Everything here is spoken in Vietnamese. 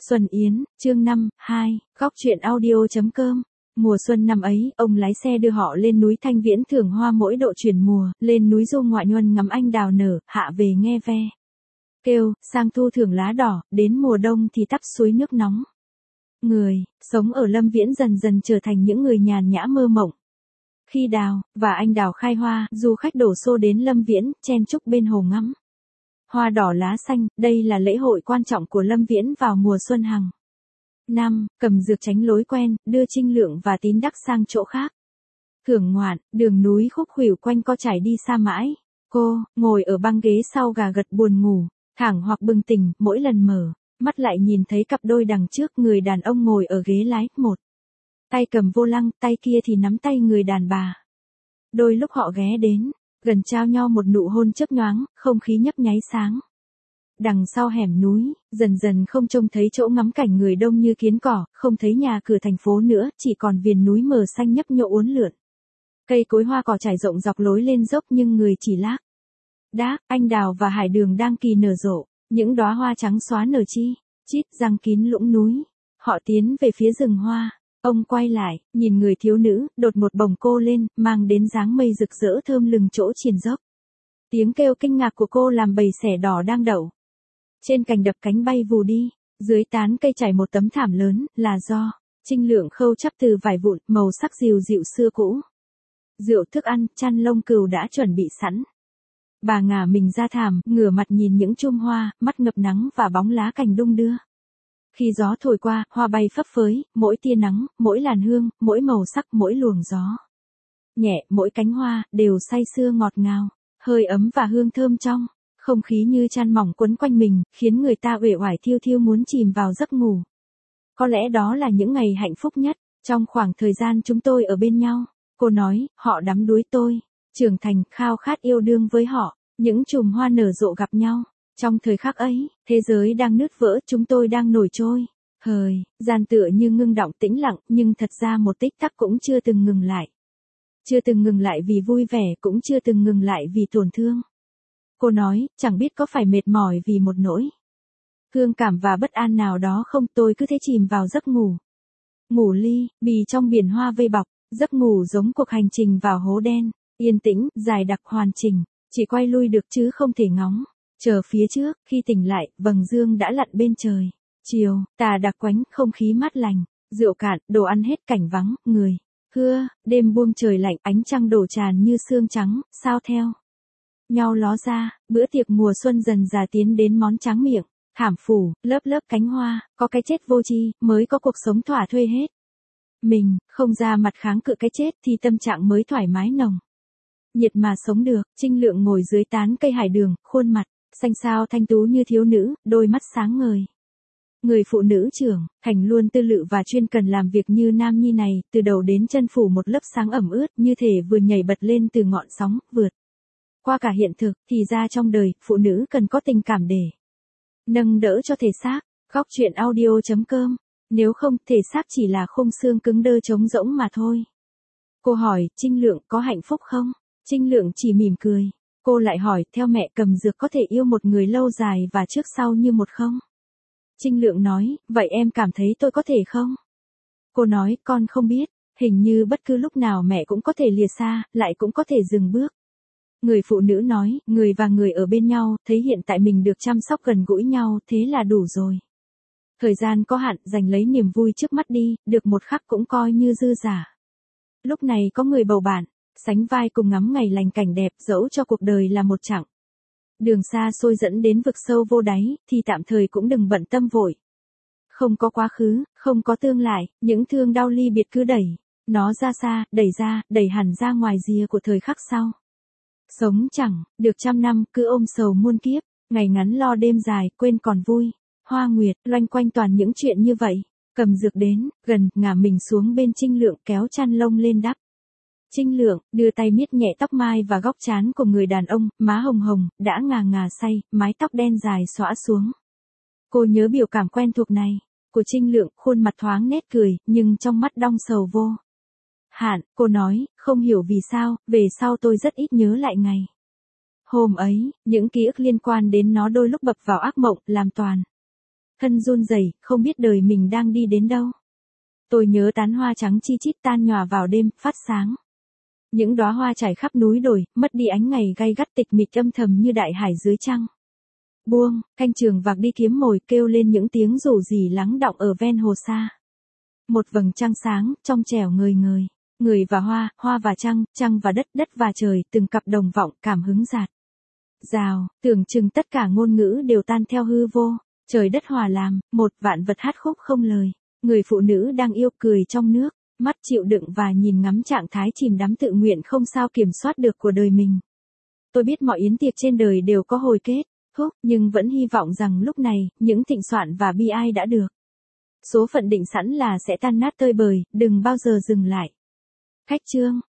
Xuân Yến, chương 5, 2, góc truyện audio.com. Mùa xuân năm ấy, ông lái xe đưa họ lên núi Thanh Viễn thưởng hoa mỗi độ chuyển mùa, lên núi Du Ngoại Nhuần ngắm anh đào nở, hạ về nghe ve kêu, sang thu thưởng lá đỏ, đến mùa đông thì tắp suối nước nóng. Người sống ở Lâm Viễn dần dần trở thành những người nhàn nhã mơ mộng. Khi đào và anh đào khai hoa, du khách đổ xô đến Lâm Viễn, chen chúc bên hồ ngắm hoa đỏ lá xanh. Đây là lễ hội quan trọng của Lâm Viễn vào mùa xuân hàng năm. Cầm dược tránh lối quen, đưa Trinh Lượng và Tín Đắc sang chỗ khác thưởng ngoạn. Đường núi khúc khuỷu quanh co trải đi xa mãi. Cô ngồi ở băng ghế sau gà gật buồn ngủ, thẳng hoặc bừng tỉnh. Mỗi lần mở mắt lại nhìn thấy cặp đôi đằng trước, người đàn ông ngồi ở ghế lái, một tay cầm vô lăng, tay kia thì nắm tay người đàn bà. Đôi lúc họ ghé đến gần, trao nhau một nụ hôn chớp nhoáng, không khí nhấp nháy sáng. Đằng sau hẻm núi, dần dần không trông thấy chỗ ngắm cảnh người đông như kiến cỏ, không thấy nhà cửa thành phố nữa, chỉ còn viền núi mờ xanh nhấp nhô uốn lượn. Cây cối hoa cỏ trải rộng dọc lối lên dốc, nhưng người chỉ lác đác. Anh đào và hải đường đang kỳ nở rộ, những đóa hoa trắng xóa nở chi chít giăng kín lũng núi. Họ tiến về phía rừng hoa. Ông quay lại, nhìn người thiếu nữ, đột ngột bồng cô lên, mang đến dáng mây rực rỡ thơm lừng chỗ triền dốc. Tiếng kêu kinh ngạc của cô làm bầy sẻ đỏ đang đậu trên cành đập cánh bay vù đi. Dưới tán cây trải một tấm thảm lớn, là do Trinh Lượng khâu chắp từ vải vụn, màu sắc dịu dịu xưa cũ. Rượu, thức ăn, chăn lông cừu đã chuẩn bị sẵn. Bà ngả mình ra thảm, ngửa mặt nhìn những chum hoa, mắt ngập nắng và bóng lá cành đung đưa. Khi gió thổi qua, hoa bay phấp phới, mỗi tia nắng, mỗi làn hương, mỗi màu sắc, mỗi luồng gió nhẹ, mỗi cánh hoa, đều say sưa ngọt ngào, hơi ấm và hương thơm trong. Không khí như chăn mỏng quấn quanh mình, khiến người ta uể oải thiêu thiêu muốn chìm vào giấc ngủ. Có lẽ đó là những ngày hạnh phúc nhất, trong khoảng thời gian chúng tôi ở bên nhau. Cô nói, họ đắm đuối tôi, trưởng thành, khao khát yêu đương với họ, những chùm hoa nở rộ gặp nhau. Trong thời khắc ấy, thế giới đang nứt vỡ, chúng tôi đang nổi trôi thời gian tựa như ngưng đọng tĩnh lặng, nhưng thật ra một tích tắc cũng chưa từng ngừng lại. Chưa từng ngừng lại vì vui vẻ, cũng chưa từng ngừng lại vì tổn thương. Cô nói, chẳng biết có phải mệt mỏi vì một nỗi thương cảm và bất an nào đó không, tôi cứ thế chìm vào giấc ngủ. Ngủ ly bì trong biển hoa vây bọc, giấc ngủ giống cuộc hành trình vào hố đen, yên tĩnh, dài đặc, hoàn chỉnh, chỉ quay lui được chứ không thể ngóng chờ phía trước. Khi tỉnh lại, vầng dương đã lặn bên trời chiều, tà đặc quánh, không khí mát lành, rượu cạn, đồ ăn hết, cảnh vắng, người hưa. Đêm buông trời lạnh, ánh trăng đổ tràn như sương trắng, sao theo nhau ló ra. Bữa tiệc mùa xuân dần dà tiến đến món tráng miệng, thảm phủ, lớp lớp cánh hoa. Có cái chết vô tri, mới có cuộc sống thỏa thuê hết mình, không ra mặt kháng cự cái chết thì tâm trạng mới thoải mái nồng nhiệt mà sống được. Trinh Lượng ngồi dưới tán cây hải đường, khuôn mặt xanh xao thanh tú như thiếu nữ, đôi mắt sáng ngời. Người phụ nữ trưởng thành luôn tư lự và chuyên cần làm việc như nam nhi này, từ đầu đến chân phủ một lớp sáng ẩm ướt, như thể vừa nhảy bật lên từ ngọn sóng, vượt qua cả hiện thực. Thì ra trong đời, phụ nữ cần có tình cảm để nâng đỡ cho thể xác. Góc truyện audio.com. Nếu không, thể xác chỉ là khung xương cứng đơ trống rỗng mà thôi. Cô hỏi, Trinh Lượng có hạnh phúc không? Trinh Lượng chỉ mỉm cười. Cô lại hỏi, theo mẹ, cầm dược có thể yêu một người lâu dài và trước sau như một không? Trinh Lượng nói, vậy em cảm thấy tôi có thể không? Cô nói, con không biết, hình như bất cứ lúc nào mẹ cũng có thể lìa xa, lại cũng có thể dừng bước. Người phụ nữ nói, người và người ở bên nhau, thấy hiện tại mình được chăm sóc gần gũi nhau, thế là đủ rồi. Thời gian có hạn, giành lấy niềm vui trước mắt đi, được một khắc cũng coi như dư giả. Lúc này có người bầu bạn, sánh vai cùng ngắm ngày lành cảnh đẹp, dẫu cho cuộc đời là một chặng đường xa xôi dẫn đến vực sâu vô đáy, thì tạm thời cũng đừng bận tâm vội. Không có quá khứ, không có tương lai, những thương đau ly biệt cứ đẩy nó ra xa, đẩy hẳn ra ngoài rìa của thời khắc sau. Sống chẳng được 100 năm, cứ ôm sầu muôn kiếp, ngày ngắn lo đêm dài, quên còn vui. Hoa nguyệt, loanh quanh toàn những chuyện như vậy. Cầm dược đến gần, ngả mình xuống bên Trinh Lượng, kéo chăn lông lên đắp. Trinh Lượng đưa tay miết nhẹ tóc mai và góc trán của người đàn ông, má hồng hồng, đã ngà ngà say, mái tóc đen dài xõa xuống. Cô nhớ biểu cảm quen thuộc này của Trinh Lượng, khuôn mặt thoáng nét cười, nhưng trong mắt đong sầu vô hạn. Cô nói, không hiểu vì sao, về sau tôi rất ít nhớ lại ngày hôm ấy, những ký ức liên quan đến nó đôi lúc bập vào ác mộng, làm toàn thân run rẩy, không biết đời mình đang đi đến đâu. Tôi nhớ tán hoa trắng chi chít tan nhòa vào đêm, phát sáng. Những đóa hoa trải khắp núi đồi, mất đi ánh ngày gay gắt tịch mịch âm thầm như đại hải dưới trăng. Buông, canh trường vạc đi kiếm mồi kêu lên những tiếng rủ rỉ lắng đọng ở ven hồ xa. Một vầng trăng sáng, trong trẻo ngời ngời. Người và hoa, hoa và trăng và đất, đất và trời, từng cặp đồng vọng, cảm hứng dạt. Rào, tưởng chừng tất cả ngôn ngữ đều tan theo hư vô. Trời đất hòa làm, một vạn vật hát khúc không lời. Người phụ nữ đang yêu cười trong nước, mắt chịu đựng và nhìn ngắm trạng thái chìm đắm tự nguyện không sao kiểm soát được của đời mình. Tôi biết mọi yến tiệc trên đời đều có hồi kết, thúc, nhưng vẫn hy vọng rằng lúc này, những thịnh soạn và bi ai đã được. Số phận định sẵn là sẽ tan nát tơi bời, đừng bao giờ dừng lại. Khách trương.